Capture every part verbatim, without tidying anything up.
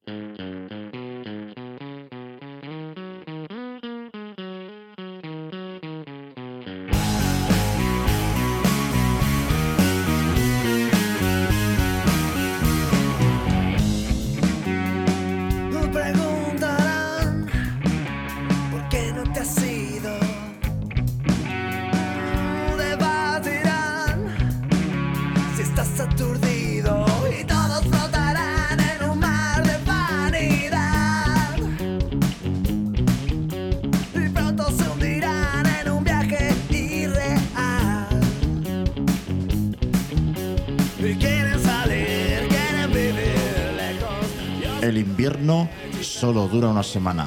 El invierno solo dura una semana.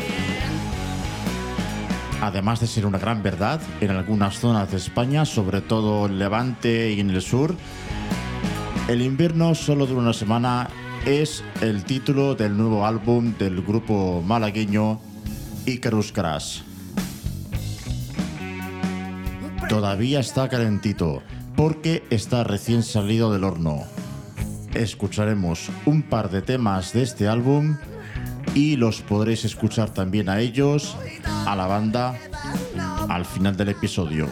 Además de ser una gran verdad, en algunas zonas de España, sobre todo en Levante y en el sur, el invierno solo dura una semana es el título del nuevo álbum del grupo malagueño Icarus Crash. Todavía está calentito porque está recién salido del horno. Escucharemos un par de temas de este álbum y los podréis escuchar también a ellos, a la banda, al final del episodio.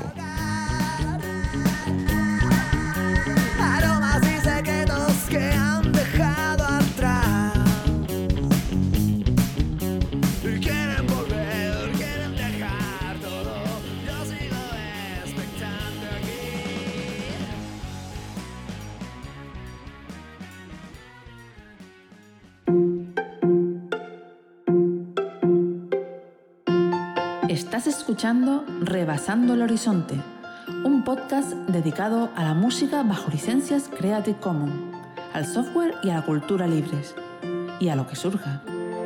Estás escuchando Rebasando el Horizonte, un podcast dedicado a la música bajo licencias Creative Commons, al software y a la cultura libres, y a lo que surja.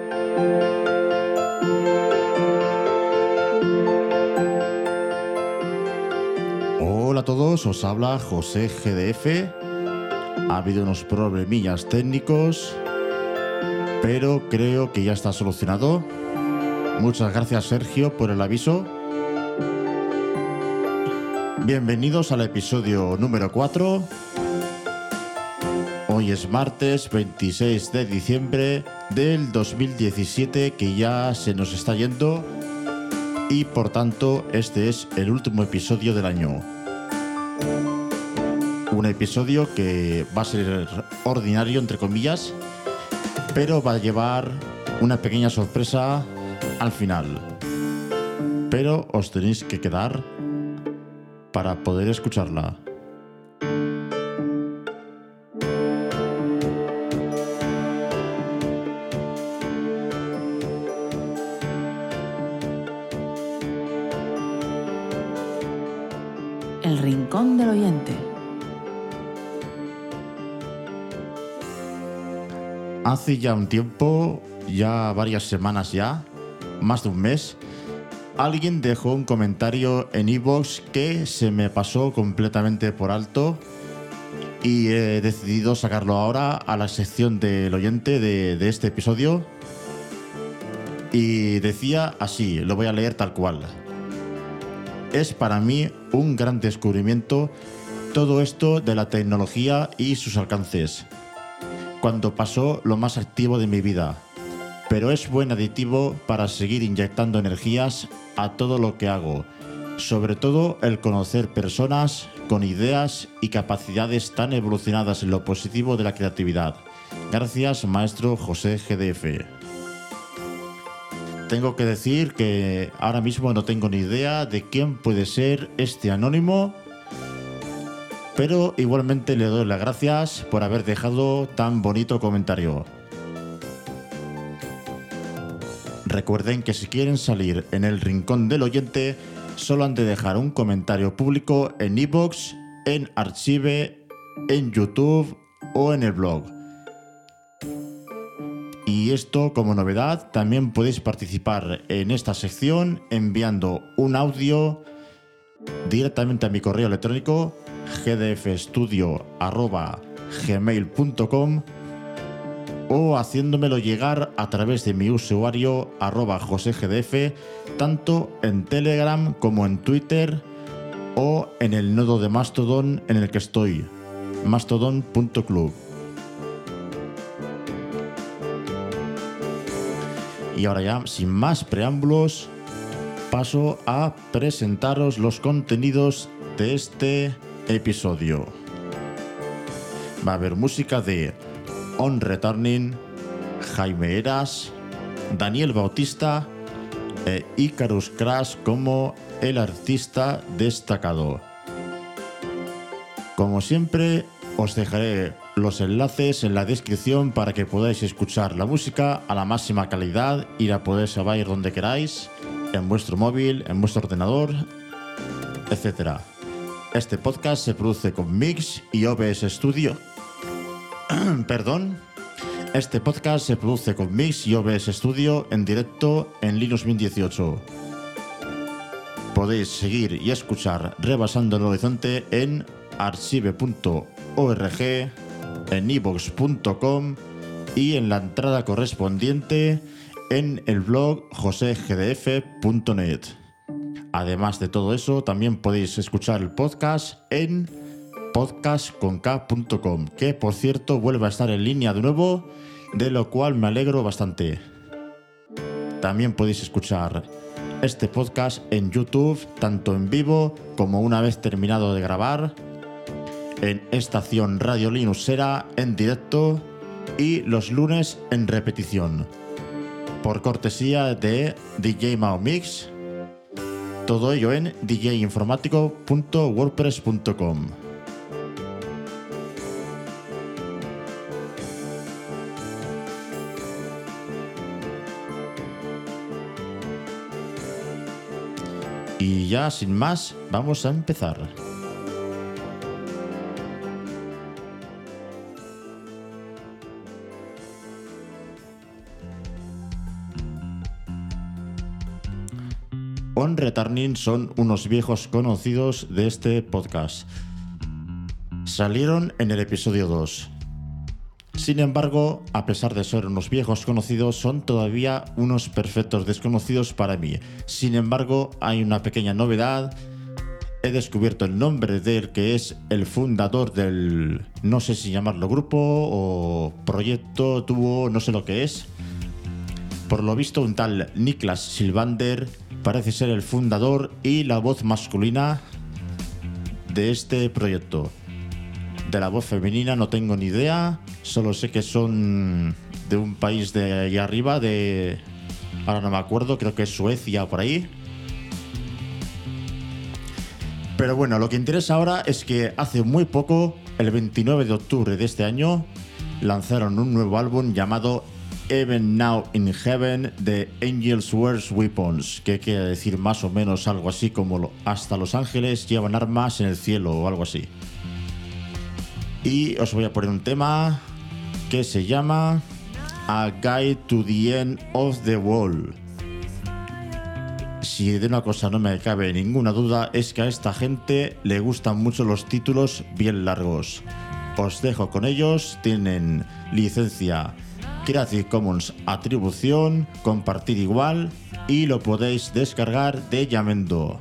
Hola a todos, os habla José G D F. Ha habido unos problemillas técnicos, pero creo que ya está solucionado. Muchas gracias, Sergio, por el aviso. Bienvenidos al episodio número cuatro. Hoy es martes veintiséis de diciembre del dos mil diecisiete, que ya se nos está yendo, y por tanto este es el último episodio del año. Un episodio que va a ser ordinario, entre comillas, pero va a llevar una pequeña sorpresa al final, pero os tenéis que quedar para poder escucharla. El Rincón del Oyente. Hace ya un tiempo, ya varias semanas ya, más de un mes, alguien dejó un comentario en iVoox que se me pasó completamente por alto y he decidido sacarlo ahora a la sección del oyente de, de este episodio. Y decía así, lo voy a leer tal cual. Es para mí un gran descubrimiento todo esto de la tecnología y sus alcances, cuando pasó lo más activo de mi vida. Pero es buen aditivo para seguir inyectando energías a todo lo que hago, sobre todo el conocer personas con ideas y capacidades tan evolucionadas en lo positivo de la creatividad. Gracias, maestro José G D F. Tengo que decir que ahora mismo no tengo ni idea de quién puede ser este anónimo, pero igualmente le doy las gracias por haber dejado tan bonito comentario. Recuerden que si quieren salir en el Rincón del Oyente, solo han de dejar un comentario público en iVoox, en Archive, en YouTube o en el blog. Y esto, como novedad, también podéis participar en esta sección enviando un audio directamente a mi correo electrónico g d f studio arroba gmail punto com o haciéndomelo llegar a través de mi usuario arroba josegdf, tanto en Telegram como en Twitter o en el nodo de Mastodon en el que estoy, mastodon punto club. Y ahora ya, sin más preámbulos, paso a presentaros los contenidos de este episodio. Va a haber música de On Returning, Jaime Eras, Daniel Bautista e Icarus Crash como el artista destacado. Como siempre, os dejaré los enlaces en la descripción para que podáis escuchar la música a la máxima calidad y la podéis oír donde queráis, en vuestro móvil, en vuestro ordenador, etcétera. Este podcast se produce con Mix y O B S Studio. Perdón. Este podcast se produce con Mix y O B S Studio en directo en Linux Mint dieciocho. Podéis seguir y escuchar Rebasando el Horizonte en archive punto org, en iVoox punto com y en la entrada correspondiente en el blog jose g d f punto net. Además de todo eso, también podéis escuchar el podcast en podcast con k punto com, que por cierto vuelve a estar en línea de nuevo, de lo cual me alegro bastante. También podéis escuchar este podcast en YouTube, tanto en vivo como una vez terminado de grabar, en Estación Radio Linuxera en directo y los lunes en repetición, por cortesía de D J Mao Mix. Todo ello en d j informático punto wordpress punto com. Y ya sin más, vamos a empezar. On Returning son unos viejos conocidos de este podcast. Salieron en el episodio dos. Sin embargo, a pesar de ser unos viejos conocidos, son todavía unos perfectos desconocidos para mí. Sin embargo, hay una pequeña novedad. He descubierto el nombre del que es el fundador del, no sé si llamarlo grupo o proyecto, dúo, no sé lo que es. Por lo visto, un tal Niklas Silvander parece ser el fundador y la voz masculina de este proyecto. De la voz femenina no tengo ni idea, solo sé que son de un país de allá arriba, de... ahora no me acuerdo, creo que es Suecia o por ahí. Pero bueno, lo que interesa ahora es que hace muy poco, el veintinueve de octubre de este año, lanzaron un nuevo álbum llamado Even Now in Heaven de Angels Wear Weapons, que quiere decir más o menos algo así como hasta los ángeles llevan armas en el cielo o algo así. Y os voy a poner un tema que se llama A Guide to the End of the World. Si de una cosa no me cabe ninguna duda es que a esta gente le gustan mucho los títulos bien largos. Os dejo con ellos, tienen licencia Creative Commons atribución, compartir igual y lo podéis descargar de Yamendo.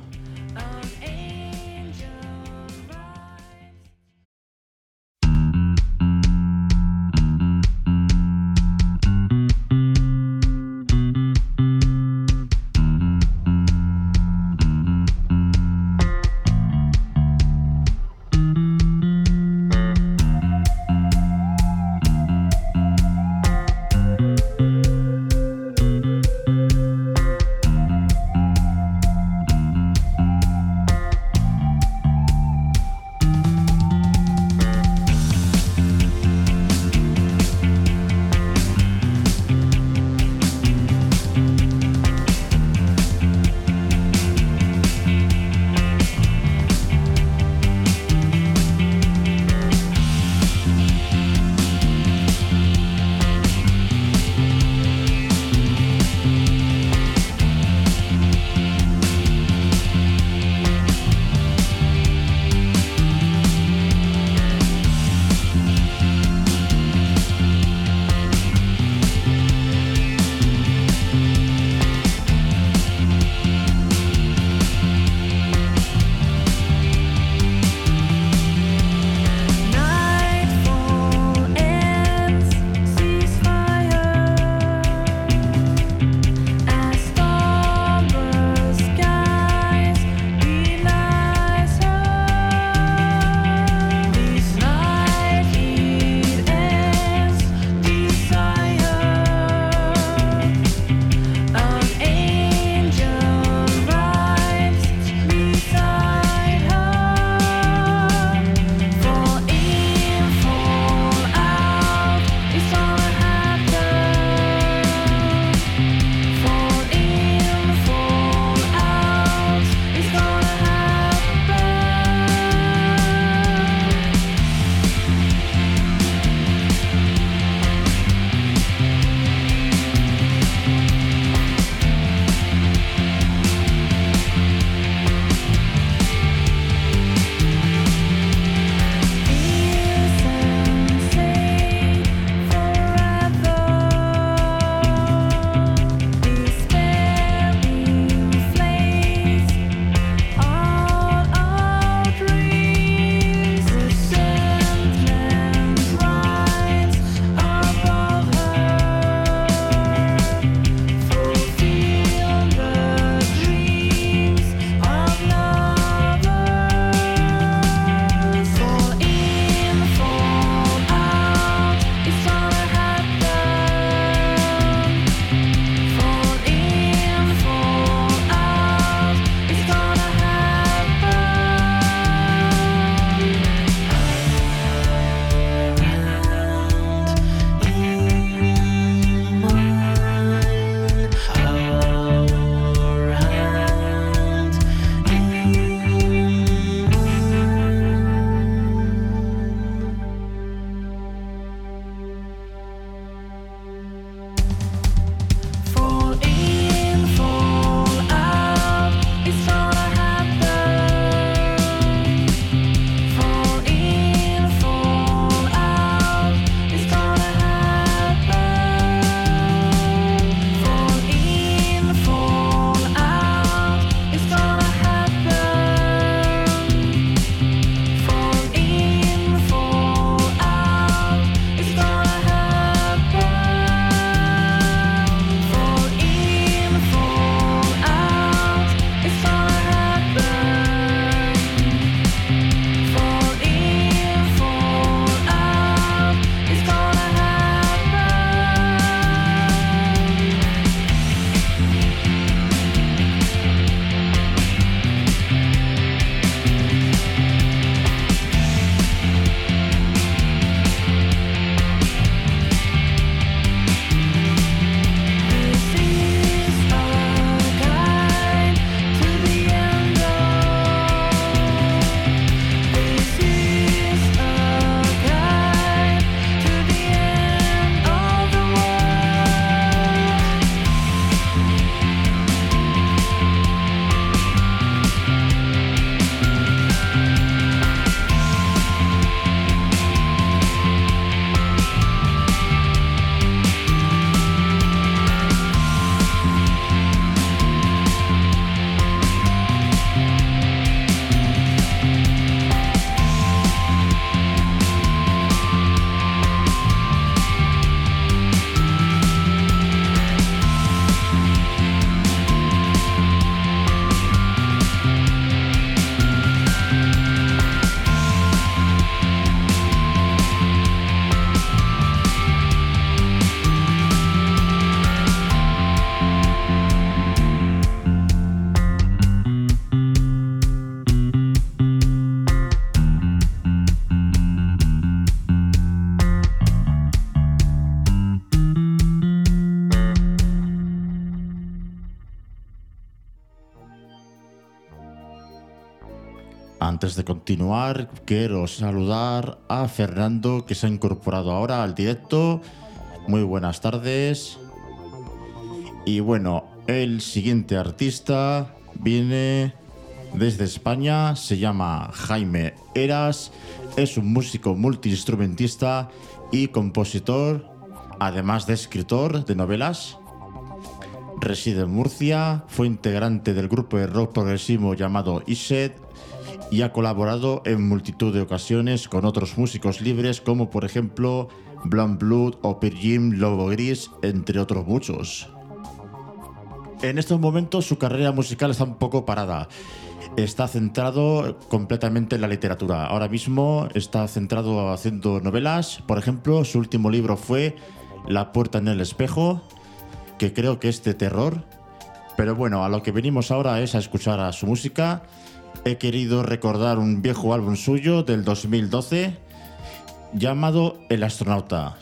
Antes de continuar, quiero saludar a Fernando, que se ha incorporado ahora al directo. Muy buenas tardes. Y bueno, el siguiente artista viene desde España, se llama Jaime Eras, es un músico multiinstrumentista y compositor, además de escritor de novelas. Reside en Murcia, fue integrante del grupo de rock progresivo llamado Iset y ha colaborado en multitud de ocasiones con otros músicos libres como por ejemplo Blanc Blood o Pearl Jam, Lobo Gris, entre otros muchos. En estos momentos su carrera musical está un poco parada. Está centrado completamente en la literatura. Ahora mismo está centrado haciendo novelas. Por ejemplo, su último libro fue La puerta en el espejo, que creo que es de terror. Pero bueno, a lo que venimos ahora es a escuchar a su música. He querido recordar un viejo álbum suyo del dos mil doce llamado El astronauta.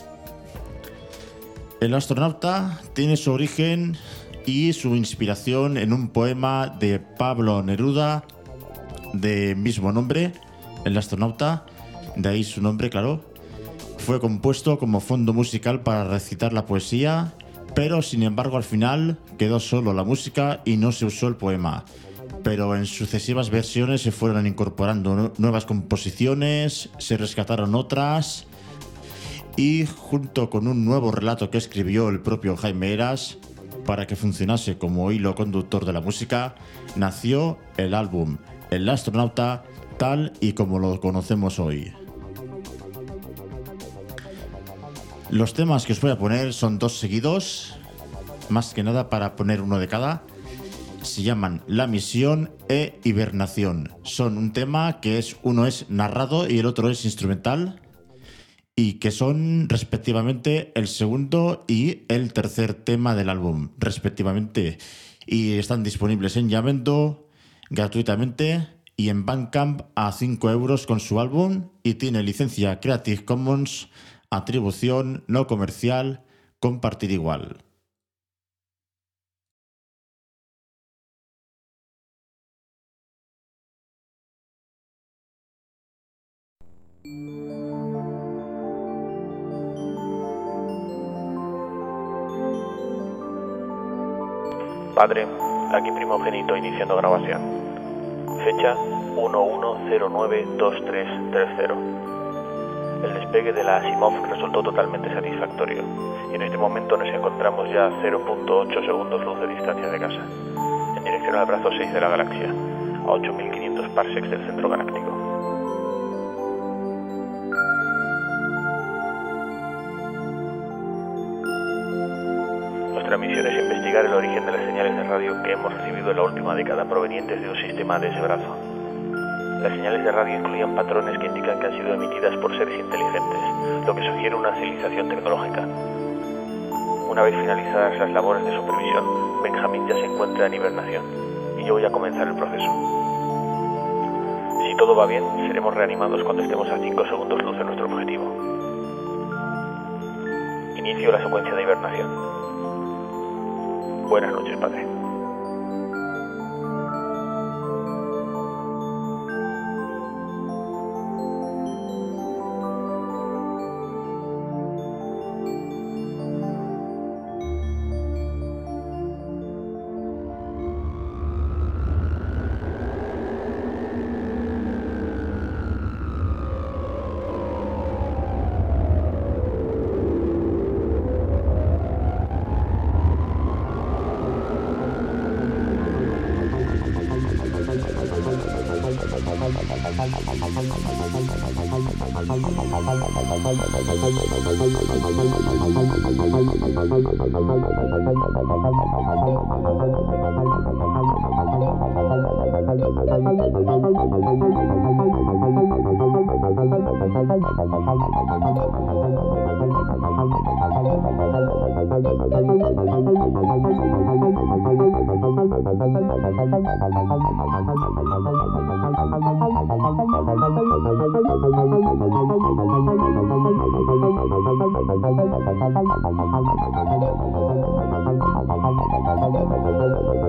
El astronauta tiene su origen y su inspiración en un poema de Pablo Neruda de mismo nombre, El astronauta, de ahí su nombre, claro. Fue compuesto como fondo musical para recitar la poesía, pero sin embargo al final quedó solo la música y no se usó el poema. Pero en sucesivas versiones se fueron incorporando nuevas composiciones, se rescataron otras y junto con un nuevo relato que escribió el propio Jaime Eras para que funcionase como hilo conductor de la música, nació el álbum El astronauta tal y como lo conocemos hoy. Los temas que os voy a poner son dos seguidos, más que nada para poner uno de cada. Se llaman La misión e Hibernación. Son un tema que es uno es narrado y el otro es instrumental, y que son respectivamente el segundo y el tercer tema del álbum, respectivamente. Y están disponibles en Yamendo gratuitamente y en Bandcamp a cinco euros con su álbum, y tiene licencia Creative Commons, atribución no comercial, compartir igual. Padre, aquí primogénito iniciando grabación. Fecha uno uno cero nueve dos tres tres cero. El despegue de la Asimov resultó totalmente satisfactorio y en este momento nos encontramos ya a cero punto ocho segundos luz de distancia de casa, en dirección al brazo seis de la galaxia, a ocho mil quinientos parsecs del centro galáctico. Nuestra misión es investigar el origen de las señales de radio que hemos recibido en la última década provenientes de un sistema de ese brazo. Las señales de radio incluían patrones que indican que han sido emitidas por seres inteligentes, lo que sugiere una civilización tecnológica. Una vez finalizadas las labores de supervisión, Benjamin ya se encuentra en hibernación y yo voy a comenzar el proceso. Si todo va bien, seremos reanimados cuando estemos a cinco segundos luz de nuestro objetivo. Inicio la secuencia de hibernación. Buenas noches, padre.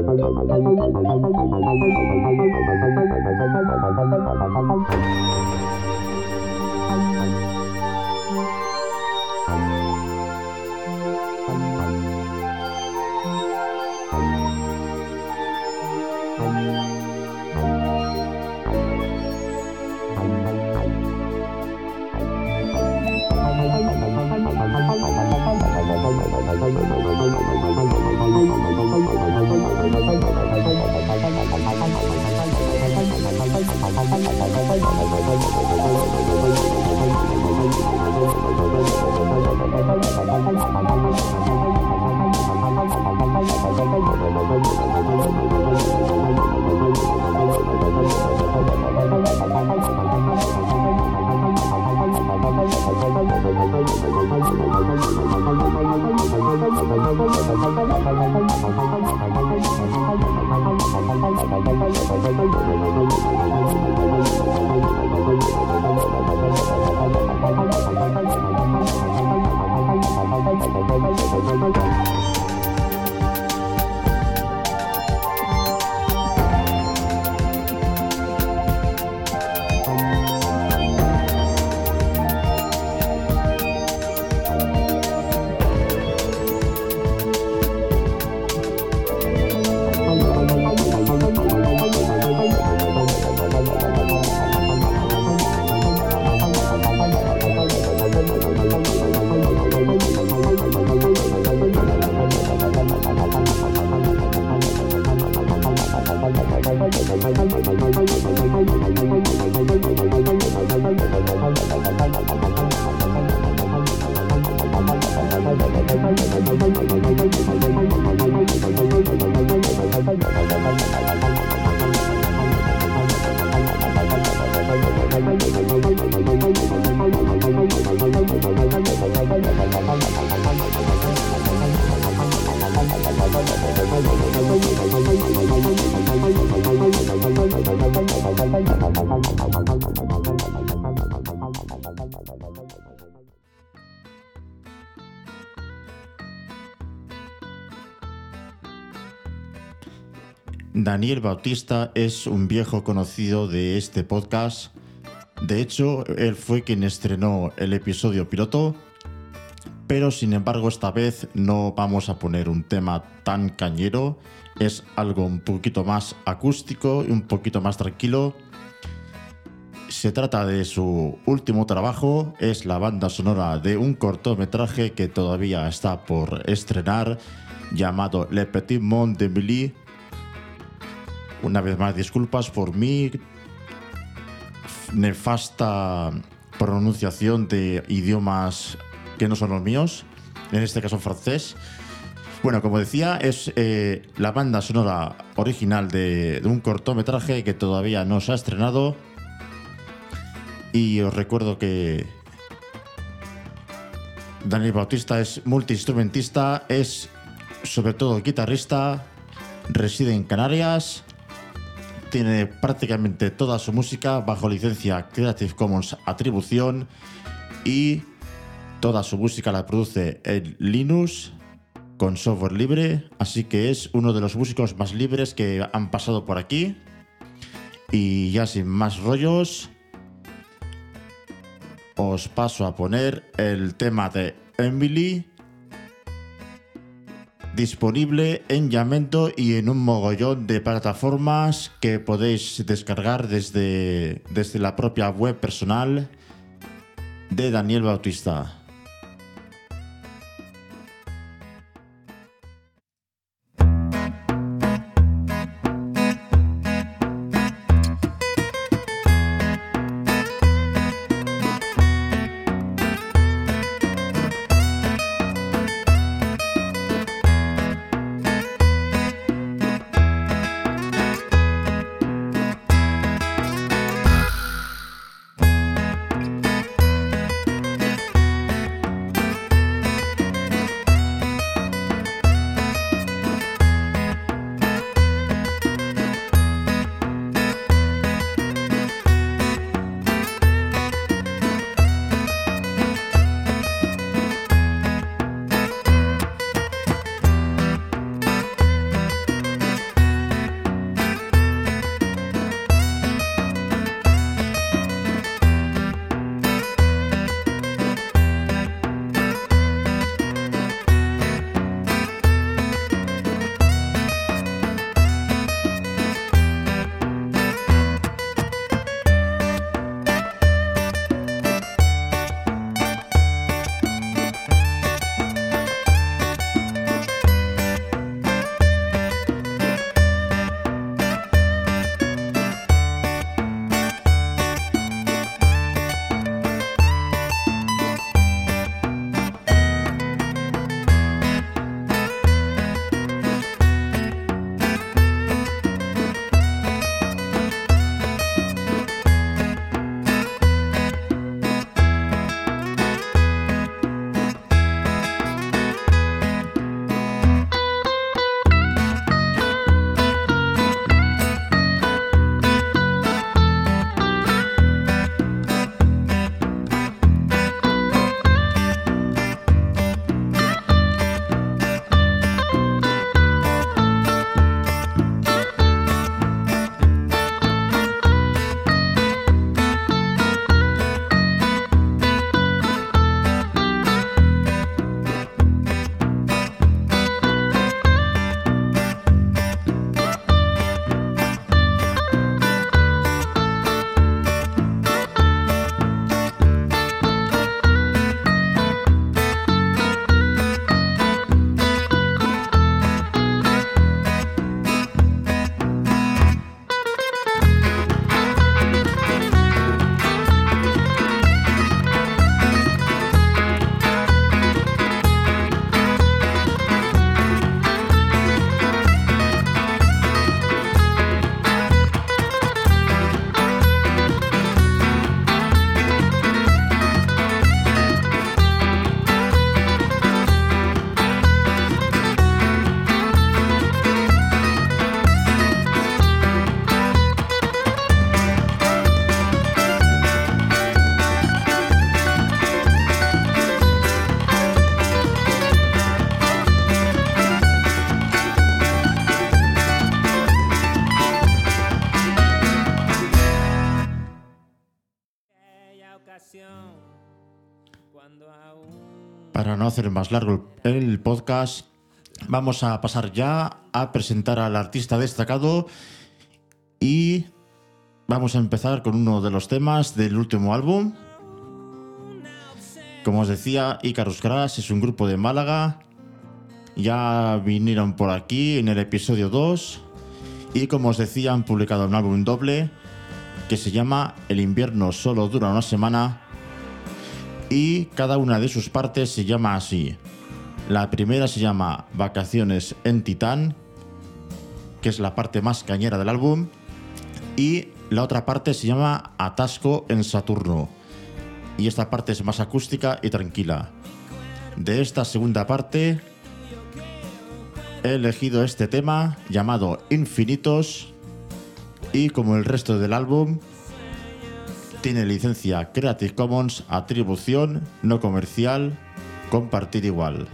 Daniel Bautista es un viejo conocido de este podcast. De hecho, él fue quien estrenó el episodio piloto, pero sin embargo esta vez no vamos a poner un tema tan cañero, es algo un poquito más acústico y un poquito más tranquilo. Se trata de su último trabajo, es la banda sonora de un cortometraje que todavía está por estrenar, llamado Le Petit Monde d'Emily. Una vez más, disculpas por mi nefasta pronunciación de idiomas que no son los míos, en este caso francés. Bueno, como decía, es eh, la banda sonora original de, de un cortometraje que todavía no se ha estrenado. Y os recuerdo que Daniel Bautista es multiinstrumentista, es sobre todo guitarrista, reside en Canarias, tiene prácticamente toda su música bajo licencia Creative Commons Atribución y toda su música la produce en Linux con software libre, así que es uno de los músicos más libres que han pasado por aquí. Y ya sin más rollos, os paso a poner el tema de Emily, disponible en Yamento y en un mogollón de plataformas que podéis descargar desde, desde la propia web personal de Daniel Bautista. Para no hacer más largo el podcast, vamos a pasar ya a presentar al artista destacado y vamos a empezar con uno de los temas del último álbum. Como os decía, Icarus Crash es un grupo de Málaga. Ya vinieron por aquí en el episodio dos y, como os decía, han publicado un álbum doble que se llama El invierno solo dura una semana, y cada una de sus partes se llama así. La primera se llama Vacaciones en Titán, que es la parte más cañera del álbum, y la otra parte se llama Atasco en Saturno, y esta parte es más acústica y tranquila. De esta segunda parte he elegido este tema llamado Infinitos, y como el resto del álbum tiene licencia Creative Commons, atribución no comercial, compartir igual.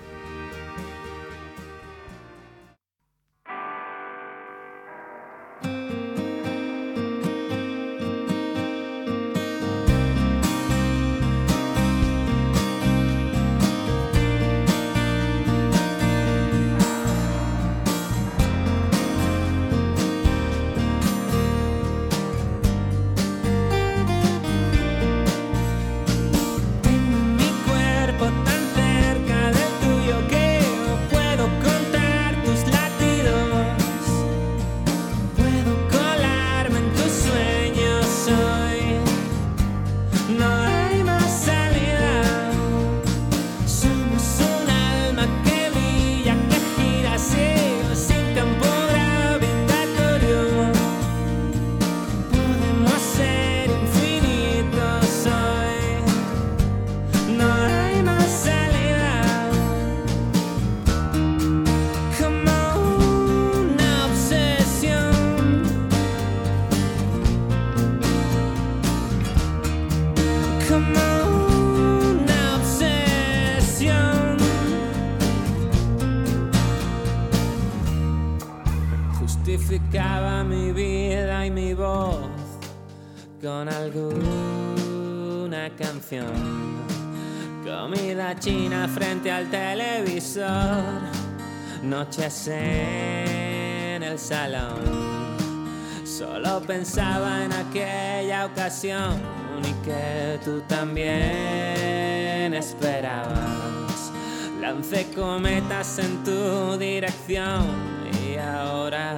Justificaba mi vida y mi voz con alguna canción. Comida china frente al televisor, noches en el salón. Solo pensaba en aquella ocasión y que tú también esperabas. Lancé cometas en tu dirección y ahora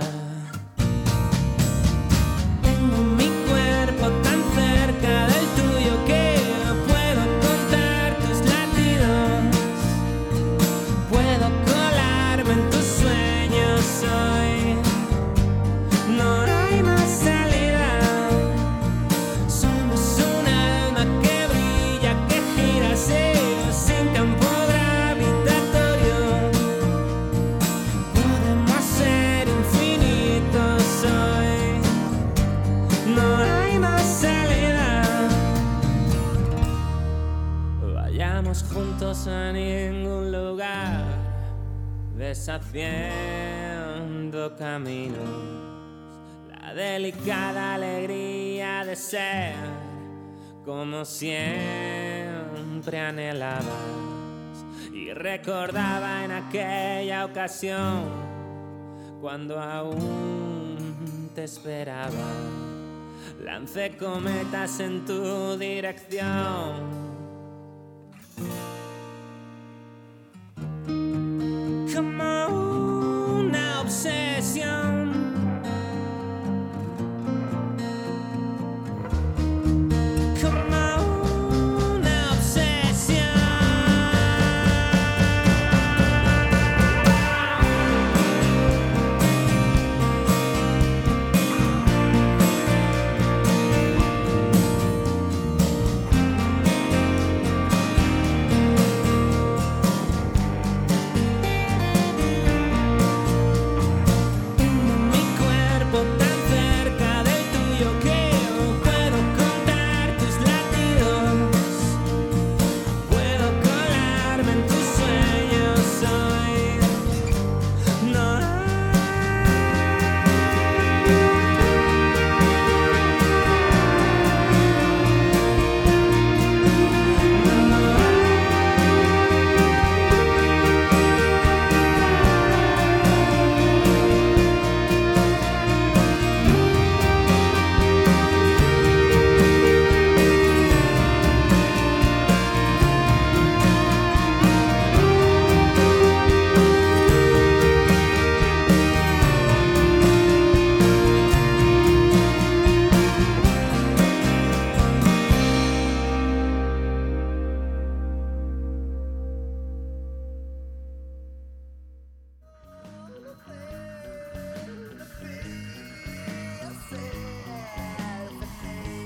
tengo mi cuerpo tan cerca del tuyo que puedo contar tus latidos. Puedo colarme en tus sueños hoy. No hay más salida. Somos un alma que brilla, que gira así, sin campo gravitatorio. Podemos ser infinitos hoy. No hay más salida. Vayamos juntos a ningún lugar, deshaciendo caminos. La delicada alegría de ser como siempre anhelabas. Y recordaba en aquella ocasión cuando aún te esperaba. Lancé cometas en tu dirección. Como una obsesión. Como una obsesión.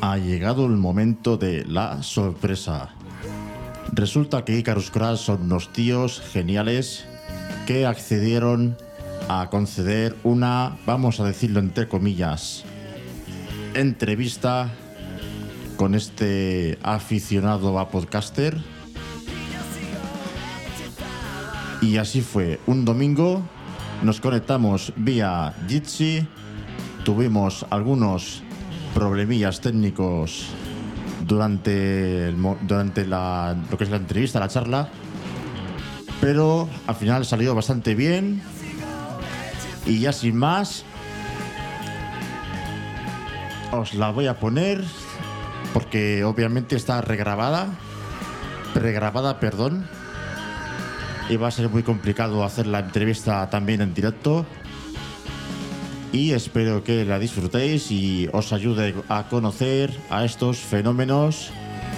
Ha llegado el momento de la sorpresa. Resulta que Icarus Crash son unos tíos geniales que accedieron a conceder una, vamos a decirlo entre comillas, entrevista con este aficionado a podcaster. Y así fue. Un domingo nos conectamos vía Jitsi, tuvimos algunos problemillas técnicos durante, el, durante la, lo que es la entrevista, la charla, pero al final salió bastante bien. Y ya sin más, os la voy a poner porque obviamente está regrabada, pregrabada, perdón, y va a ser muy complicado hacer la entrevista también en directo. Y espero que la disfrutéis y os ayude a conocer a estos fenómenos.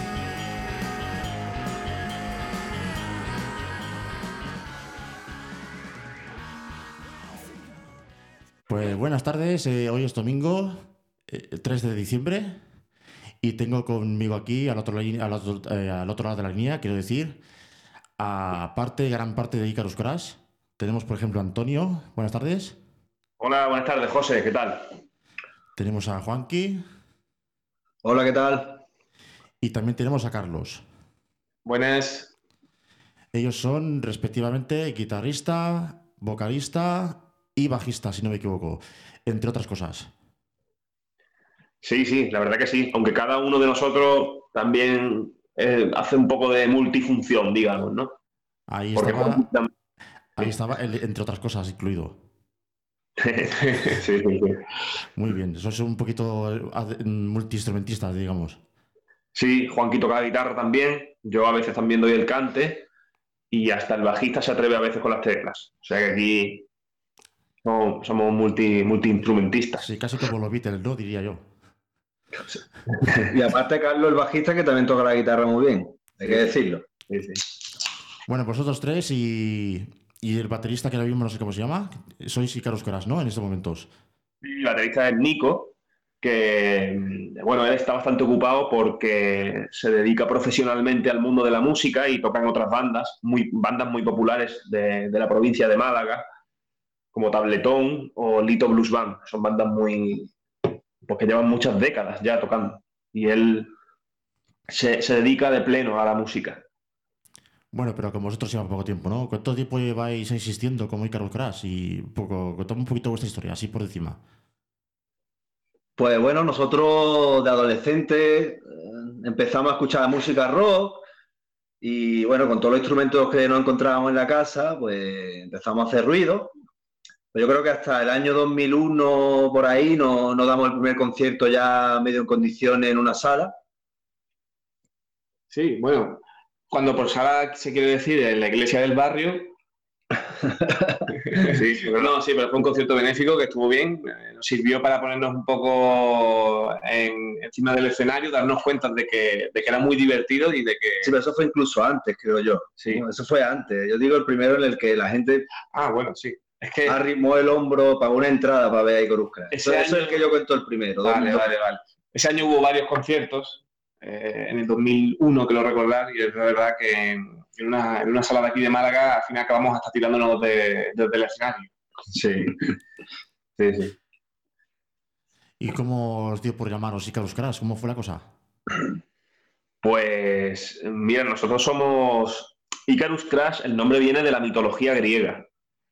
Pues buenas tardes, eh, hoy es domingo, eh, tres de diciembre, y tengo conmigo aquí al otro, al, otro, eh, al otro lado de la línea, quiero decir, a parte, gran parte de Icarus Crash. Tenemos, por ejemplo, a Antonio. Buenas tardes. Hola, buenas tardes, José, ¿qué tal? Tenemos a Juanqui. Hola, ¿qué tal? Y también tenemos a Carlos. Buenas. Ellos son, respectivamente, guitarrista, vocalista y bajista, si no me equivoco, entre otras cosas. Sí, sí, la verdad que sí, aunque cada uno de nosotros también eh, hace un poco de multifunción, digamos, ¿no? Ahí Porque estaba, también... ahí estaba el, entre otras cosas, incluido. sí, sí, sí. Muy bien, sois un poquito multiinstrumentistas, digamos. Sí, Juanqui toca la guitarra también, yo a veces también doy el cante y hasta el bajista se atreve a veces con las teclas. O sea que aquí somos, somos multi, multiinstrumentistas. Sí, casi como los Beatles, ¿no? Diría yo. Y aparte Carlos, el bajista, que también toca la guitarra muy bien, hay que decirlo. Sí, sí. Bueno, vosotros tres y, y el baterista que ahora mismo no sé cómo se llama, sois Icarus Crash, ¿no? En estos momentos. El baterista es Nico, que, bueno, él está bastante ocupado porque se dedica profesionalmente al mundo de la música y toca en otras bandas, muy, bandas muy populares de, de la provincia de Málaga, como Tabletón o Lito Blues Band. Son bandas muy, pues que llevan muchas décadas ya tocando. Y él se, se dedica de pleno a la música. Bueno, pero como vosotros llevan poco tiempo, ¿no? ¿Cuánto tiempo lleváis existiendo como Icarus Crash? Y un poco, contadme un poquito vuestra historia, así por encima. Pues bueno, nosotros de adolescentes eh, empezamos a escuchar música rock y bueno, con todos los instrumentos que nos encontrábamos en la casa, pues empezamos a hacer ruido. Pues yo creo que hasta el año dos mil uno, por ahí, nos, nos damos el primer concierto ya medio en condiciones en una sala. Sí, bueno, cuando por sala se quiere decir en la iglesia del barrio. Sí, pero no, sí, pero fue un concierto benéfico que estuvo bien, eh, nos sirvió para ponernos un poco en, encima del escenario, darnos cuenta de que, de que era muy divertido y de que... Sí, pero eso fue incluso antes, creo yo. Sí. No, eso fue antes. Yo digo el primero en el que la gente Ah, bueno, sí. Es que... arrimó el hombro, pagó una entrada para ver a Icarus Crash. Eso, Ese eso año- es el que yo cuento el primero. Vale, dos mil dos. vale, vale. Ese año hubo varios conciertos, eh, en el dos mil uno, que lo recordar, y es verdad que en una, en una sala de aquí de Málaga al final acabamos hasta tirándonos de- desde el escenario. Sí. Sí, sí. ¿Y cómo os dio por llamaros Icarus Crash? ¿Cómo fue la cosa? Pues mira, nosotros somos Icarus Crash, el nombre viene de la mitología griega.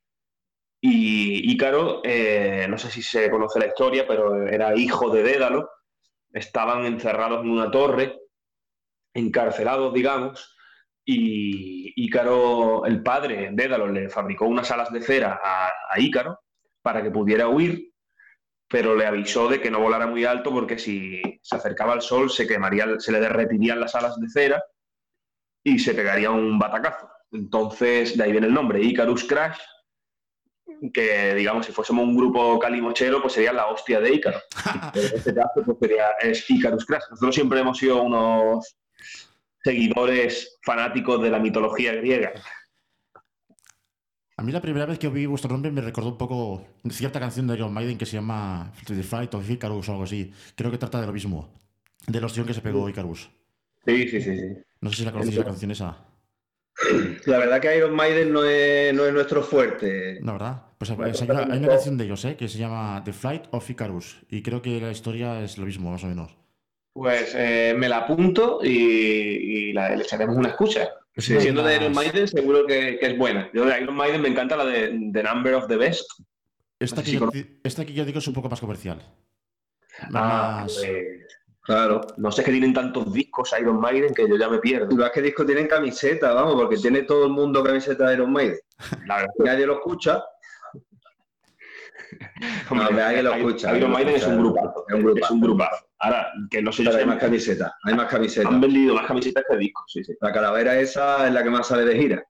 Y Ícaro, eh, no sé si se conoce la historia, pero era hijo de Dédalo. Estaban encerrados en una torre, encarcelados, digamos, y Ícaro, el padre, Dédalo, le fabricó unas alas de cera a, a Ícaro para que pudiera huir, pero le avisó de que no volara muy alto porque si se acercaba al sol se quemaría, se le derretirían las alas de cera y se pegaría un batacazo. Entonces, de ahí viene el nombre, Icarus Crash, que, digamos, si fuésemos un grupo calimochero, pues sería la hostia de Ícaro. Pero en este caso, pues sería, es Icarus Crash. Nosotros siempre hemos sido unos seguidores fanáticos de la mitología griega. A mí la primera vez que oí vuestro nombre me recordó un poco cierta canción de Iron Maiden que se llama The Flight of Icarus o algo así. Creo que trata de lo mismo. Del ostión que se pegó Icarus. Sí, sí, sí, sí. No sé si la conocéis la canción esa. La verdad que Iron Maiden no es, no es nuestro fuerte. No, ¿verdad? Pues, pues hay, una, hay una canción de ellos, ¿eh? Que se llama The Flight of Icarus. Y creo que la historia es lo mismo, más o menos. Pues eh, me la apunto y, y la, le echaremos una escucha. Es una de Siendo de las- Iron Maiden, seguro que, que es buena. Yo de Iron Maiden me encanta la de The Number of the Best. Esta, No sé que si yo, conoces. esta que yo digo es un poco más comercial. Ah, Más... pues, Claro. no sé, que tienen tantos discos Iron Maiden que yo ya me pierdo. Y más que disco tienen camiseta, vamos, porque tiene todo el mundo camiseta de Iron Maiden. La verdad. Nadie lo escucha. No, nadie lo escucha. Iron nadie lo Maiden es escucha, un grupazo. Es un grupazo. Es un grupazo. Ahora, que no sé yo Pero si hay más han, camisetas, hay más camisetas. han vendido más camisetas que discos, sí, sí. La calavera esa es la que más sale de gira.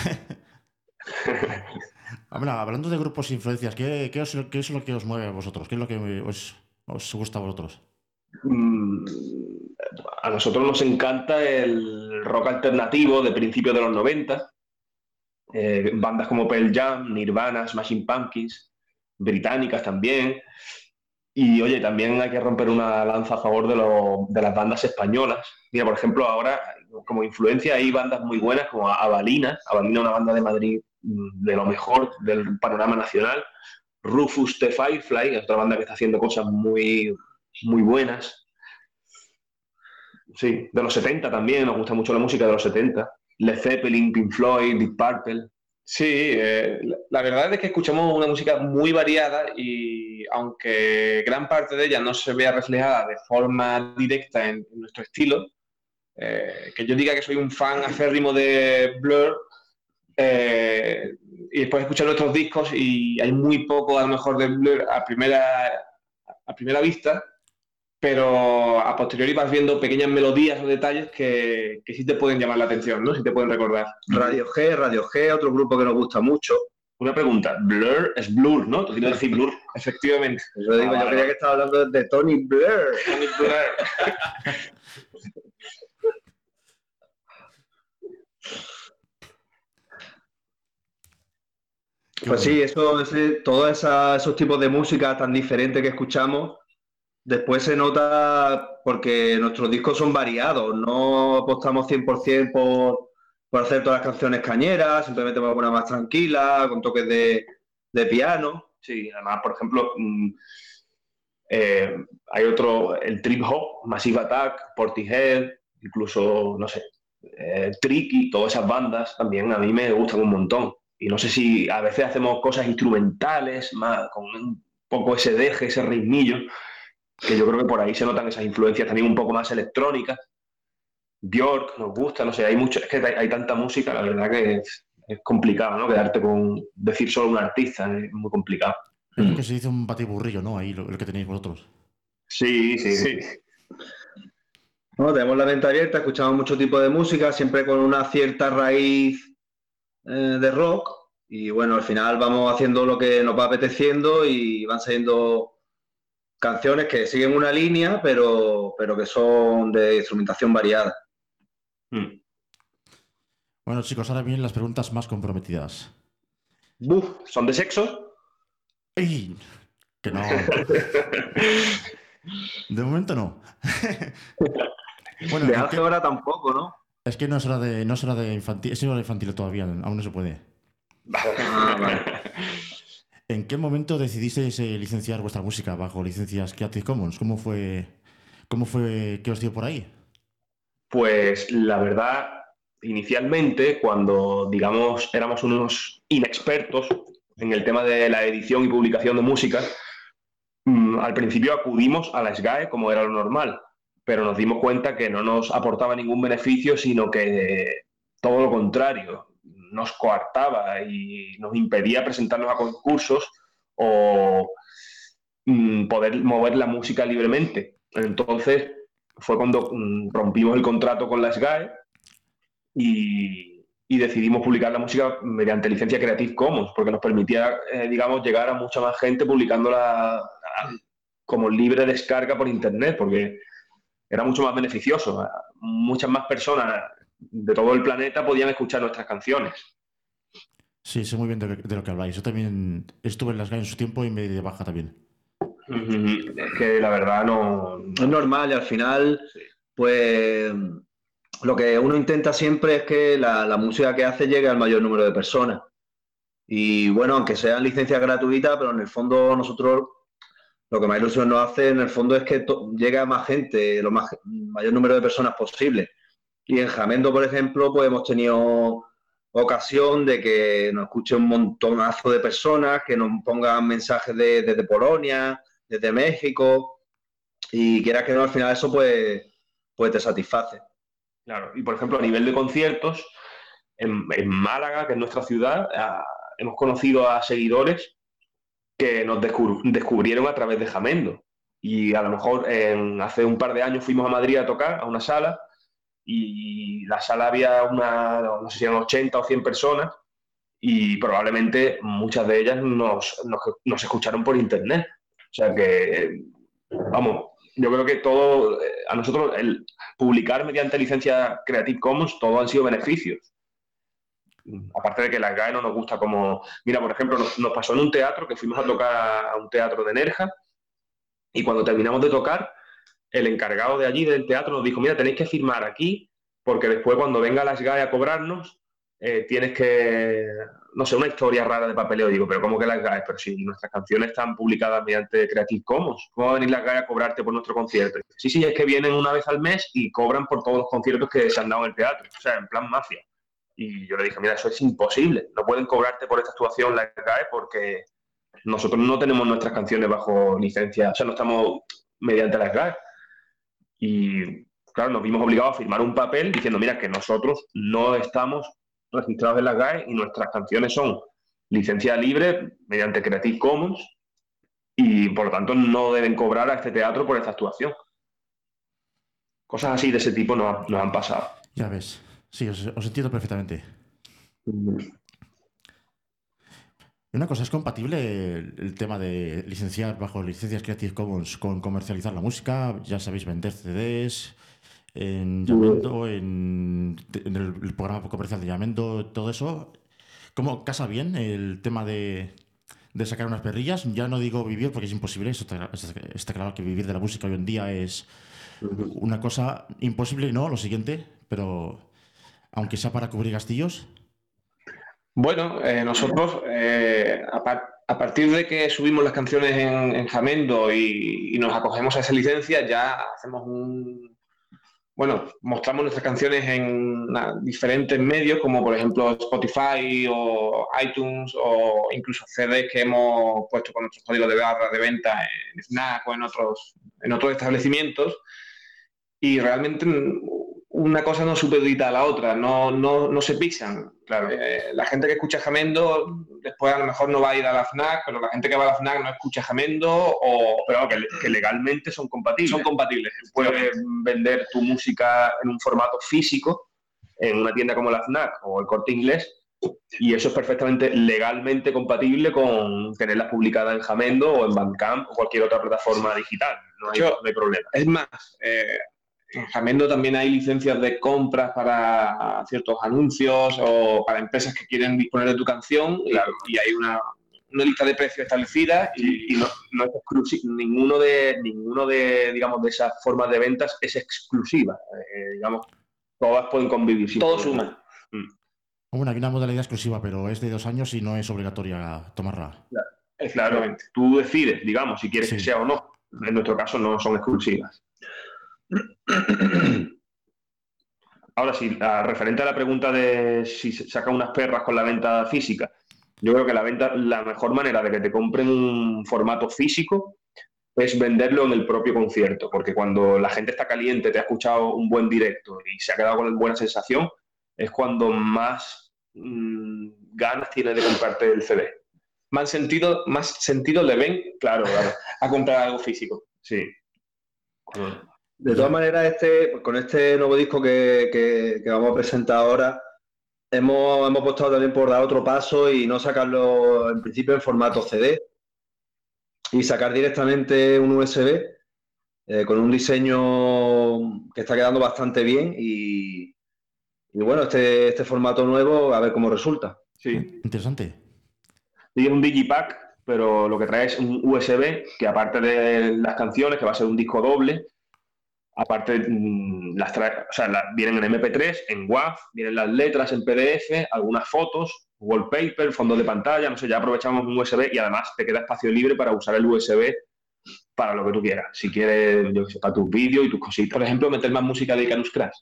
Bueno, hablando de grupos e influencias, ¿qué, qué, os- qué es lo que os mueve a vosotros? ¿Qué es lo que os, os gusta a vosotros? Mm, A nosotros nos encanta el rock alternativo de principios de los noventa. Eh, bandas como Pearl Jam, Nirvana, Smashing Pumpkins, británicas también. Y oye, también hay que romper una lanza a favor de, lo- de las bandas españolas. Mira, por ejemplo, ahora como influencia hay bandas muy buenas como Avalina. Avalina, una banda de Madrid mm, de lo mejor del panorama nacional. Rufus the Firefly, otra banda que está haciendo cosas muy, muy buenas. Sí, de los setenta también, nos gusta mucho la música de los setenta. Led Zeppelin, Pink Floyd, Deep Purple. Sí, eh, la- la verdad es que escuchamos una música muy variada y aunque gran parte de ella no se vea reflejada de forma directa en, en nuestro estilo, eh, que yo diga que soy un fan acérrimo de Blur eh, y después escuchar nuestros discos y hay muy poco a lo mejor de Blur a primera, a primera vista, pero a posteriori vas viendo pequeñas melodías o detalles que, que sí te pueden llamar la atención, ¿no? Sí te pueden recordar. Radio G, Radio G, otro grupo que nos gusta mucho. Una pregunta, Blur es Blur, ¿no? Tú tienes que decir Blur. Efectivamente. Yo digo, Ah, yo vale, creía vale. que estaba hablando de Tony Blair. Tony Blair. Qué Pues bueno. sí, eso, ese- todos esa- esos tipos de música tan diferentes que escuchamos, después se nota porque nuestros discos son variados, no apostamos cien por ciento por, por hacer todas las canciones cañeras, simplemente por alguna más tranquila, con toques de, de piano. Sí, además, por ejemplo, mm, eh, hay otro, el trip hop, Massive Attack, Portishead, incluso, no sé, eh, Tricky, todas esas bandas también a mí me gustan un montón. Y no sé si a veces hacemos cosas instrumentales, más, con un poco ese deje, ese ritmillo, que yo creo que por ahí se notan esas influencias también un poco más electrónicas. Björk nos gusta, no sé, hay mucho, es que hay, hay tanta música, la verdad que es, es complicado, ¿no? Quedarte con decir solo un artista, es muy complicado. Es lo que se dice un batiburrillo, ¿no? Ahí lo, lo que tenéis vosotros. Sí, sí, sí. ¿No? Tenemos la mente abierta, escuchamos mucho tipo de música, siempre con una cierta raíz eh, de rock. Y bueno, al final vamos haciendo lo que nos va apeteciendo y van saliendo canciones que siguen una línea, pero, pero que son de instrumentación variada. Mm. Bueno, chicos, ahora vienen las preguntas más comprometidas. Buf, ¿son de sexo? ¡Ey! Que no. De momento no. Bueno, De ¿en qué- álgebra tampoco, ¿no? es que no es hora de, no es hora de infantil, es hora de infantil todavía, aún no se puede. Ah, vale. ¿En qué momento decidisteis eh, licenciar vuestra música bajo licencias Creative Commons? ¿Cómo fue, cómo fue que os dio por ahí? Pues la verdad, inicialmente, cuando, digamos, éramos unos inexpertos en el tema de la edición y publicación de música, mm, al principio acudimos a la S G A E como era lo normal, pero nos dimos cuenta que no nos aportaba ningún beneficio, sino que todo lo contrario, nos coartaba y nos impedía presentarnos a concursos o mm, poder mover la música libremente. Entonces fue cuando mm, rompimos el contrato con la S G A E y, y decidimos publicar la música mediante licencia Creative Commons, porque nos permitía, eh, digamos, llegar a mucha más gente publicándola a- como libre descarga por internet, porque era mucho más beneficioso. Muchas más personas de todo el planeta podían escuchar nuestras canciones. Sí, sé muy bien de, de lo que habláis. Yo también estuve en las G A E en su tiempo y me di de baja también. Es que la verdad no... Es normal y al final, pues lo que uno intenta siempre es que la, la música que hace llegue al mayor número de personas. Y bueno, aunque sean licencias gratuitas, pero en el fondo nosotros lo que más ilusión nos hace en el fondo es que to- llegue a más gente, lo más, mayor número de personas posible. Y en Jamendo, por ejemplo, pues hemos tenido ocasión de que nos escuche un montonazo de personas, que nos pongan mensajes de- desde Polonia, desde México, y quieras que no, al final eso pues, pues te satisface. Claro, y por ejemplo, a nivel de conciertos, en, en Málaga, que es nuestra ciudad, a- hemos conocido a seguidores que nos descub- descubrieron a través de Jamendo. Y a lo mejor en- hace un par de años fuimos a Madrid a tocar a una sala y la sala había una, no sé si eran ochenta o cien personas y probablemente muchas de ellas nos, nos, nos escucharon por internet. O sea que, vamos, yo creo que todo, eh, a nosotros el publicar mediante licencia Creative Commons, todo han sido beneficios. Aparte de que la G A E no nos gusta como... Mira, por ejemplo, nos, nos pasó en un teatro, que fuimos a tocar a un teatro de Nerja, y cuando terminamos de tocar, el encargado de allí del teatro nos dijo, mira, tenéis que firmar aquí, porque después cuando venga la S G A E a cobrarnos, eh, tienes que... No sé, una historia rara de papeleo. Digo, pero ¿cómo que la S G A E? Pero si nuestras canciones están publicadas mediante Creative Commons, ¿cómo va a venir la S G A E a cobrarte por nuestro concierto? Sí, sí, es que vienen una vez al mes y cobran por todos los conciertos que se han dado en el teatro. O sea, en plan mafia. Y yo le dije, mira, eso es imposible. No pueden cobrarte por esta actuación la S G A E porque nosotros no tenemos nuestras canciones bajo licencia, o sea, no estamos mediante la S G A E. Y claro, nos vimos obligados a firmar un papel diciendo, mira, que nosotros no estamos registrados en la S G A E y nuestras canciones son licencia libre mediante Creative Commons y por lo tanto no deben cobrar a este teatro por esta actuación. Cosas así de ese tipo nos, nos han pasado. Ya ves. Sí, os, os entiendo perfectamente. Una cosa, ¿es compatible el, el tema de licenciar bajo licencias Creative Commons con comercializar la música? Ya sabéis, vender C Ds en Yamendo, en, en el, el programa comercial de Yamendo, todo eso. ¿Cómo casa bien el tema de, de sacar unas perrillas? Ya no digo vivir porque es imposible, eso está, está claro que vivir de la música hoy en día es una cosa imposible, no, lo siguiente, pero aunque sea para cubrir gastillos. Bueno, eh, nosotros, eh, a, par- a partir de que subimos las canciones en, en Jamendo y, y nos acogemos a esa licencia, ya hacemos un... Bueno, mostramos nuestras canciones en na, diferentes medios, como por ejemplo Spotify o iTunes o incluso C Ds que hemos puesto con nuestros códigos de barra de venta en Fnac o en otros, en otros establecimientos. Y realmente una cosa no supedita a la otra, no, no, no se pisan. Claro, eh, la gente que escucha Jamendo después a lo mejor no va a ir a la Fnac, pero la gente que va a la Fnac no escucha Jamendo o... Pero que, que legalmente son compatibles. Son compatibles. Puedes vender tu música en un formato físico en una tienda como la Fnac o el Corte Inglés y eso es perfectamente legalmente compatible con tenerlas publicadas en Jamendo o en Bandcamp o cualquier otra plataforma digital. No hay, Yo, no hay problema. Es más, eh, en Jamendo también hay licencias de compras para ciertos anuncios o para empresas que quieren disponer de tu canción, claro, y, y hay una, una lista de precios establecida y, y no, no es exclusivo. Ninguno de, ninguno de, digamos, de esas formas de ventas es exclusiva. Eh, digamos, todas pueden convivir. Todo suma. Mm. Bueno, hay una modalidad exclusiva, pero es de dos años y no es obligatoria tomarla. Claro, claro, tú decides, digamos, si quieres Sí. que sea o no. En nuestro caso no son exclusivas. Ahora sí, a, referente a la pregunta de si se saca unas perras con la venta física, yo creo que la venta, la mejor manera de que te compren un formato físico es venderlo en el propio concierto, porque cuando la gente está caliente, te ha escuchado un buen directo y se ha quedado con buena sensación, es cuando más mmm, ganas tiene de comprarte el C D. Más sentido, más sentido le ven, claro, claro, a comprar algo físico. Sí. De todas maneras, este, con este nuevo disco que, que, que vamos a presentar ahora, hemos, hemos apostado también por dar otro paso y no sacarlo en principio en formato C D y sacar directamente un U S B eh, con un diseño que está quedando bastante bien y, y bueno, este, este formato nuevo a ver cómo resulta. Sí. Interesante. Y es un digipack pero lo que trae es un U S B que, aparte de las canciones, que va a ser un disco doble, aparte mmm, las trae, o sea, las, vienen en eme pe tres, en WAV, vienen las letras en pe de efe, algunas fotos, wallpaper, fondo de pantalla, no sé, ya aprovechamos un U S B y además te queda espacio libre para usar el U S B para lo que tú quieras. Si quieres, yo qué sé, para tus vídeos y tus cositas. Por ejemplo, meter más música de Icarus Crash.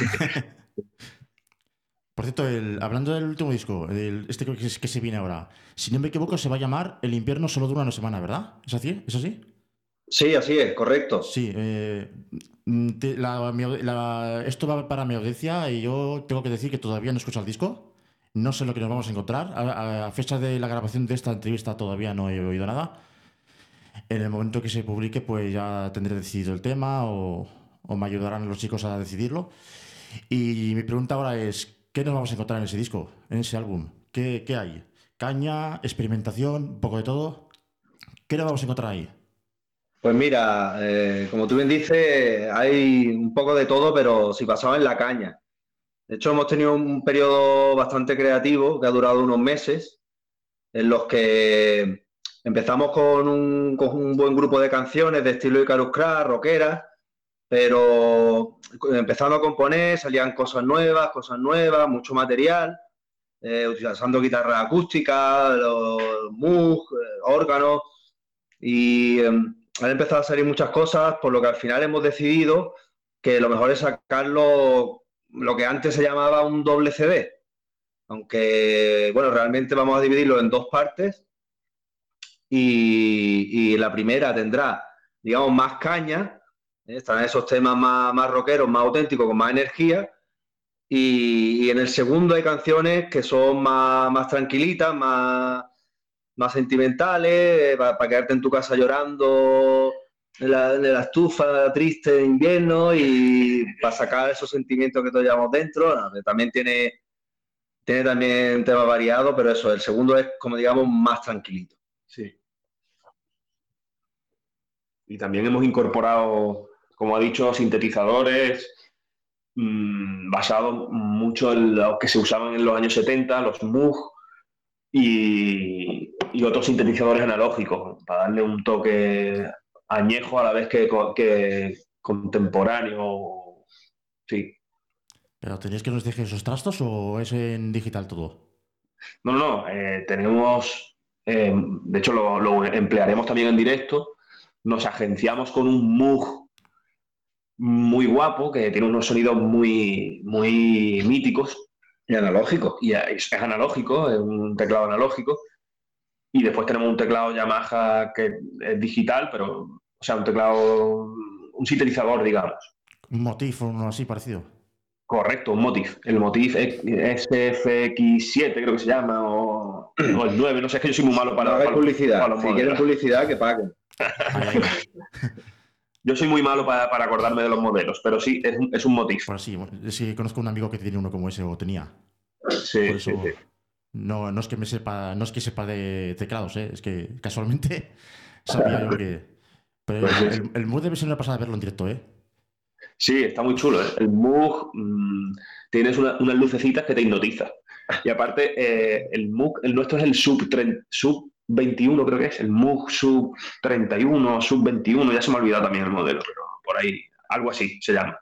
Por cierto, el, hablando del último disco, el, este que, que se viene ahora, si no me equivoco, se va a llamar El invierno solo dura una semana, ¿verdad? ¿Es así? ¿Es así? Sí, así es, correcto. Sí. Eh, te, la, la, esto va para mi audiencia y yo tengo que decir que todavía no he escuchado el disco. No sé lo que nos vamos a encontrar. A, a fecha de la grabación de esta entrevista todavía no he oído nada. En el momento que se publique, pues ya tendré decidido el tema o, o me ayudarán los chicos a decidirlo. Y mi pregunta ahora es, ¿qué nos vamos a encontrar en ese disco, en ese álbum? ¿Qué, qué hay? ¿Caña, experimentación, un poco de todo? ¿Qué nos vamos a encontrar ahí? Pues mira, eh, como tú bien dices, hay un poco de todo, pero si basado en la caña. De hecho, hemos tenido un periodo bastante creativo que ha durado unos meses, en los que empezamos con un, con un buen grupo de canciones de estilo Icarus Crash, rockeras, pero empezando a componer salían cosas nuevas, cosas nuevas, mucho material, eh, utilizando guitarra acústica, los Moog, eh, órganos, y eh, han empezado a salir muchas cosas, por lo que al final hemos decidido que lo mejor es sacarlo, lo que antes se llamaba un doble ce de, aunque, bueno, realmente vamos a dividirlo en dos partes, y, y la primera tendrá, digamos, más caña, ¿eh? Estarán esos temas más, más rockeros, más auténticos, con más energía, y, y en el segundo hay canciones que son más, más tranquilitas, más, más sentimentales, eh, para, para quedarte en tu casa llorando en la, en la estufa triste de invierno y para sacar esos sentimientos que todos llevamos dentro. No, también tiene, tiene también temas variados, pero eso, el segundo es, como digamos, más tranquilito. Sí. Y también hemos incorporado, como ha dicho, sintetizadores mmm, basados mucho en los que se usaban en los años setenta, los Moog, y, y otros sintetizadores analógicos, para darle un toque añejo a la vez que, que contemporáneo. Sí. ¿Pero tenéis que nos deje esos trastos o es en digital todo? No, no, no. Eh, tenemos, eh, de hecho lo, lo emplearemos también en directo. Nos agenciamos con un Moog muy guapo, que tiene unos sonidos muy, muy míticos. Y analógico. Y es, es analógico, es un teclado analógico. Y después tenemos un teclado Yamaha que es digital, pero, o sea, un teclado, un sintetizador, digamos. Un Motif o uno así parecido. Correcto, un Motif. El Motif ese efe equis siete creo que se llama, o, o el nueve, no sé, es que yo soy muy malo para, no para, publicidad. para los Si modelos. quieren publicidad, que paguen. Ahí, ahí. Yo soy muy malo para, para acordarme de los modelos, pero sí, es, es un Motif. Pues sí, sí, conozco un amigo que tiene uno como ese, o tenía. Sí, Por eso, sí, sí. No, no es que me sepa, no es que sepa de teclados, ¿eh? Es que casualmente sabía yo que. Pero Pues sí. el, el Moog debe ser una pasada verlo en directo, ¿eh? Sí, está muy chulo, ¿eh? El Moog, mmm, tienes una, unas lucecitas que te hipnotizan. Y aparte, eh, el Moog, el nuestro es el Sub, sub veintiuno, creo que es, el Moog Sub treinta y uno, Sub veintiuno, ya se me ha olvidado también el modelo, pero por ahí, algo así se llama.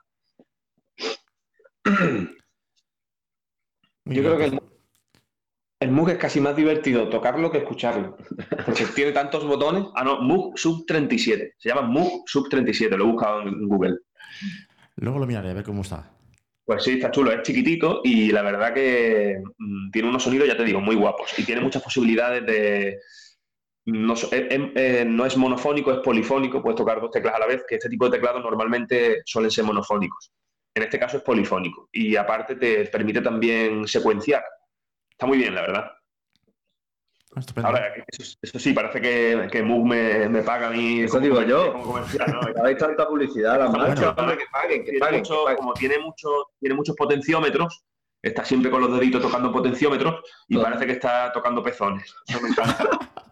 Muy Yo bien, creo que pues, el, el Moog es casi más divertido tocarlo que escucharlo. Porque tiene tantos botones. Ah, no, Moog Sub treinta y siete, se llama Moog Sub treinta y siete, lo he buscado en Google. luego lo miraré a ver cómo está. Pues sí, está chulo, es chiquitito y la verdad que mmm, tiene unos sonidos, ya te digo, muy guapos y tiene muchas posibilidades de... No, eh, eh, no es monofónico, es polifónico, puedes tocar dos teclas a la vez, que este tipo de teclados normalmente suelen ser monofónicos. En este caso es polifónico y aparte te permite también secuenciar. Está muy bien, la verdad. Estupendo. Ahora, eso, eso sí, parece que, que Moog me, me paga a mí. Eso digo yo. Como comercial, ¿no? Hay tanta publicidad, la Bueno, marca, bueno, que paguen, que tiene paguen, mucho- que paguen. como tiene, mucho, tiene muchos potenciómetros, está siempre con los deditos tocando potenciómetros y Ah. parece que está tocando pezones. Eso me encanta.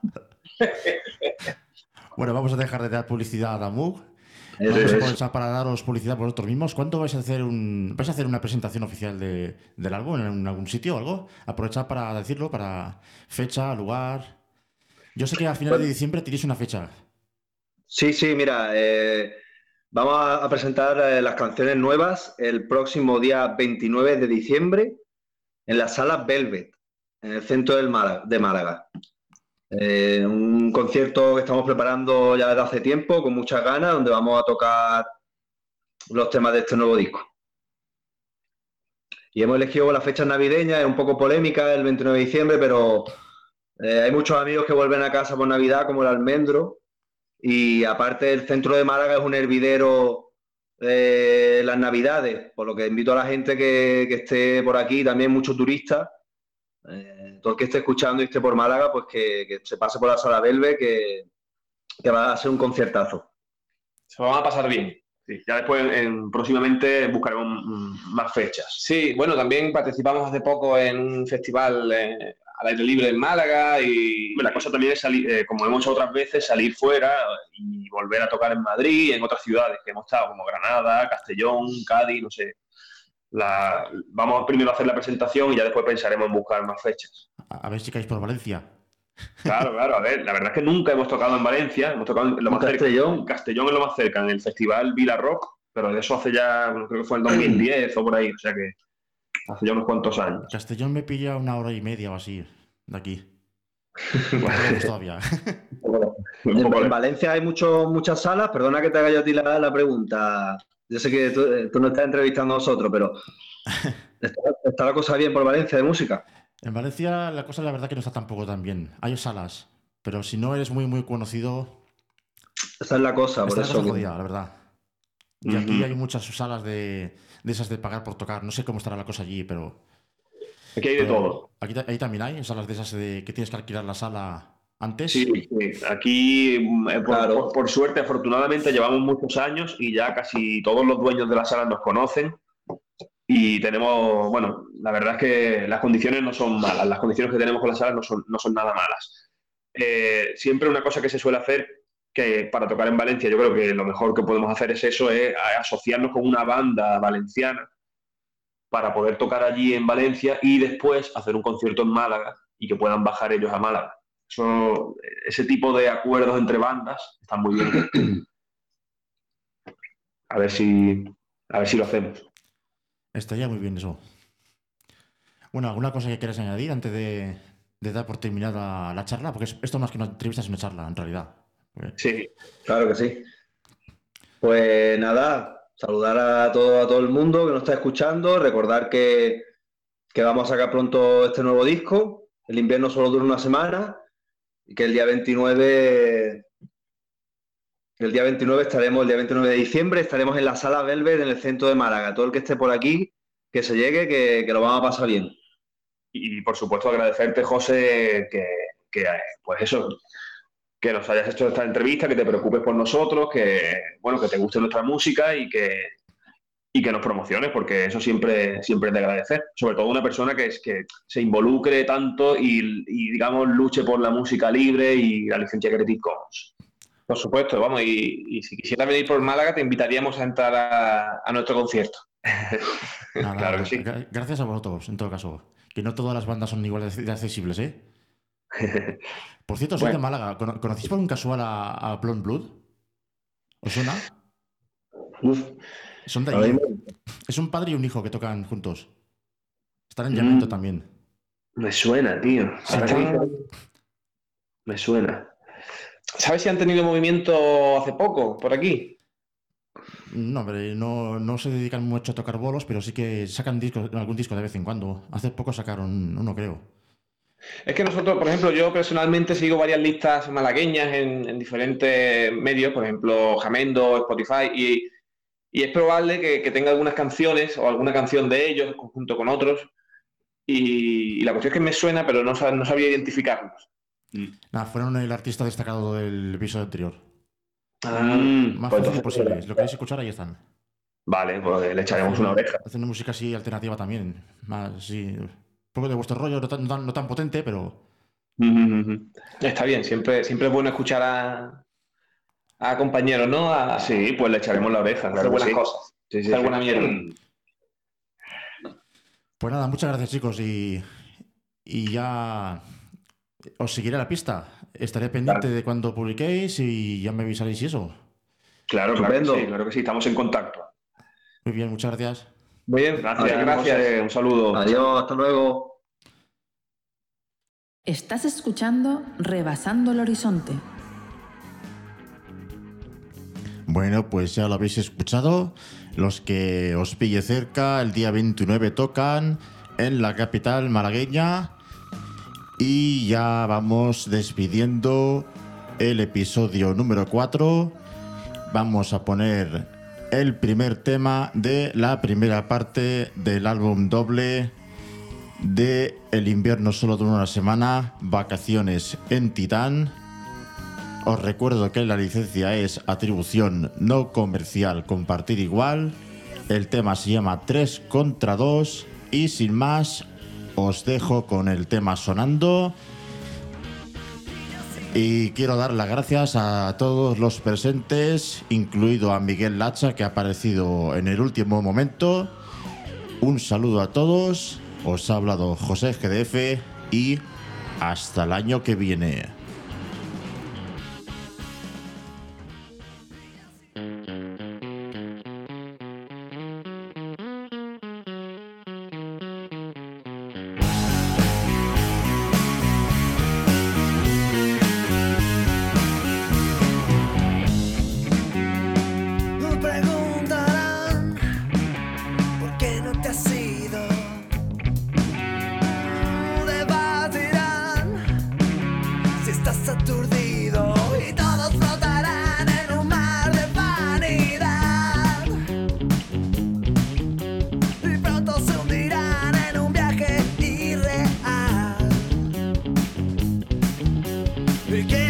Bueno, vamos a dejar de dar publicidad a Moog. Eso Vamos a es. aprovechar para daros publicidad vosotros mismos. ¿Cuándo vais a hacer un vais a hacer una presentación oficial de, del álbum en algún sitio o algo? Aprovechad para decirlo, para fecha, lugar. Yo sé que a finales de diciembre tenéis una fecha. Sí, sí, mira, eh, vamos a, a presentar eh, las canciones nuevas el próximo día veintinueve de diciembre en la sala Velvet, en el centro del Málaga, de Málaga. Eh, un concierto que estamos preparando ya desde hace tiempo, con muchas ganas, donde vamos a tocar los temas de este nuevo disco. Y hemos elegido la fecha navideña, es un poco polémica, el veintinueve de diciembre, pero eh, hay muchos amigos que vuelven a casa por Navidad, como el Almendro, y aparte el centro de Málaga es un hervidero eh, las Navidades, por lo que invito a la gente que, que esté por aquí, también muchos turistas, eh, todo el que esté escuchando y esté por Málaga, pues que, que se pase por la sala Belve, que, que va a ser un conciertazo. Se lo van a pasar bien. Sí, ya después, en, próximamente, buscaremos mm, más fechas. Sí, bueno, también participamos hace poco en un festival eh, al aire libre en Málaga y... La cosa también es salir, eh, como hemos hecho otras veces, salir fuera y volver a tocar en Madrid y en otras ciudades que hemos estado, como Granada, Castellón, Cádiz, no sé. La, vamos primero a hacer la presentación y ya después pensaremos en buscar más fechas. A, a ver si caéis por Valencia. Claro, claro, a ver, la verdad es que nunca hemos tocado en Valencia, hemos tocado en lo más Castellón. cerca. Castellón es lo más cerca, en el festival Vila Rock, pero de eso hace ya, bueno, creo que fue en dos mil diez o por ahí, o sea que hace ya unos cuantos años. Castellón me pilla una hora y media o así, de aquí. Bueno, todavía. En, en Valencia hay mucho, muchas salas, perdona que te haga yo a ti la, la pregunta. Yo sé que tú, tú nos estás entrevistando a nosotros, pero ¿está, está la cosa bien por Valencia de música? En Valencia la cosa la verdad que no está tampoco tan bien. Hay salas, pero si no eres muy muy conocido... Esa es la cosa, por está eso. La cosa jodida, la verdad. Y Uh-huh. aquí hay muchas salas de, de esas de pagar por tocar. No sé cómo estará la cosa allí, pero... Aquí hay de pero todo. Aquí ahí también hay salas de esas de que tienes que alquilar la sala antes. Sí, sí. Aquí, eh, por, Claro. por, por suerte, afortunadamente, llevamos muchos años y ya casi todos los dueños de la sala nos conocen. Y tenemos, bueno, la verdad es que las condiciones no son malas, las condiciones que tenemos con la sala no son, no son nada malas. Eh, siempre una cosa que se suele hacer, que para tocar en Valencia yo creo que lo mejor que podemos hacer es eso, es asociarnos con una banda valenciana para poder tocar allí en Valencia y después hacer un concierto en Málaga y que puedan bajar ellos a Málaga. Eso, ese tipo de acuerdos entre bandas están muy bien. A ver si, a ver si lo hacemos. Estaría muy bien eso. Bueno, ¿alguna cosa que quieras añadir antes de, de dar por terminada la charla? Porque es- esto más que una entrevista es una charla, en realidad. Sí. Claro que sí. Pues nada, saludar a todo, a todo el mundo que nos está escuchando, recordar que, que vamos a sacar pronto este nuevo disco, el invierno solo dura una semana, y que el día veintinueve, el día veintinueve estaremos, el día veintinueve de diciembre, estaremos en la Sala Velvet en el centro de Málaga. Todo el que esté por aquí, que se llegue, que, que lo vamos a pasar bien. Y por supuesto agradecerte, José, que, que pues eso, que nos hayas hecho esta entrevista, que te preocupes por nosotros, que bueno, que te guste nuestra música y que, y que nos promociones, porque eso siempre, siempre es de agradecer. Sobre todo una persona que es que se involucre tanto y, y digamos luche por la música libre y la licencia Creative Commons. Por supuesto, vamos, y, y si quisieras venir por Málaga te invitaríamos a entrar a, a nuestro concierto. Nada, Claro que sí. gra- Gracias a vosotros, en todo caso. Que no todas las bandas son igual de de accesibles, ¿eh? Por cierto, soy Bueno. de Málaga. ¿Cono- ¿Conocéis por un casual a, a Blonde Blood? ¿Os suena? Uf, Son de ahora allí. mismo- Es un padre y un hijo que tocan juntos. Están en Llamento Mm. también. Me suena, tío. Sí, Ahora sí. que dices- Me suena. ¿Sabes si han tenido movimiento hace poco por aquí? No, hombre, no, no se dedican mucho a tocar bolos, pero sí que sacan discos, algún disco de vez en cuando. Hace poco sacaron uno, creo. Es que nosotros, por ejemplo, yo personalmente sigo varias listas malagueñas en, en diferentes medios, por ejemplo, Jamendo, Spotify, y, y es probable que, que tenga algunas canciones o alguna canción de ellos junto con otros. Y, y la cuestión es que me suena, pero no, sab- no sabía identificarlos. Nada, fueron el artista destacado del episodio anterior. Mm, Más pues fácil entonces- posible. Si lo queréis escuchar, ahí están. Vale, pues le echaremos una oreja. Hacen música así alternativa también. Más, sí, un poco de vuestro rollo, no tan, no tan- no tan potente, pero Está bien, siempre, siempre es bueno escuchar a, a compañeros, ¿no? A, Sí, pues le echaremos la oreja, hacer claro que buenas sí. cosas, Sí, sí, hacer sí. buena mierda. pues nada, muchas gracias chicos y, y ya os seguiré la pista. estaré pendiente Claro. de cuando publiquéis y ya me avisaréis y eso. Claro, claro que Estupendo. sí, claro que sí, estamos en contacto. Muy bien, muchas gracias. Muy bien, Gracias, muchas gracias. José, un saludo. Adiós, hasta luego. Estás escuchando Rebasando el Horizonte. Bueno, pues ya lo habéis escuchado. Los que os pille cerca, el día veintinueve tocan en la capital malagueña. Y ya vamos despidiendo el episodio número cuatro. Vamos a poner el primer tema de la primera parte del álbum doble de El invierno solo dura una semana, Vacaciones en Titán. Os recuerdo que la licencia es atribución no comercial, compartir igual. El tema se llama tres contra dos y sin más os dejo con el tema sonando. Y quiero dar las gracias a todos los presentes, incluido a Miguel Lacha, que ha aparecido en el último momento. Un saludo a todos. Os ha hablado José G D F y hasta el año que viene. Me preguntarán por qué no te has ido. Debatirán si estás aturdido y todos flotarán en un mar de vanidad. Y pronto se hundirán en un viaje irreal. ¿Y qué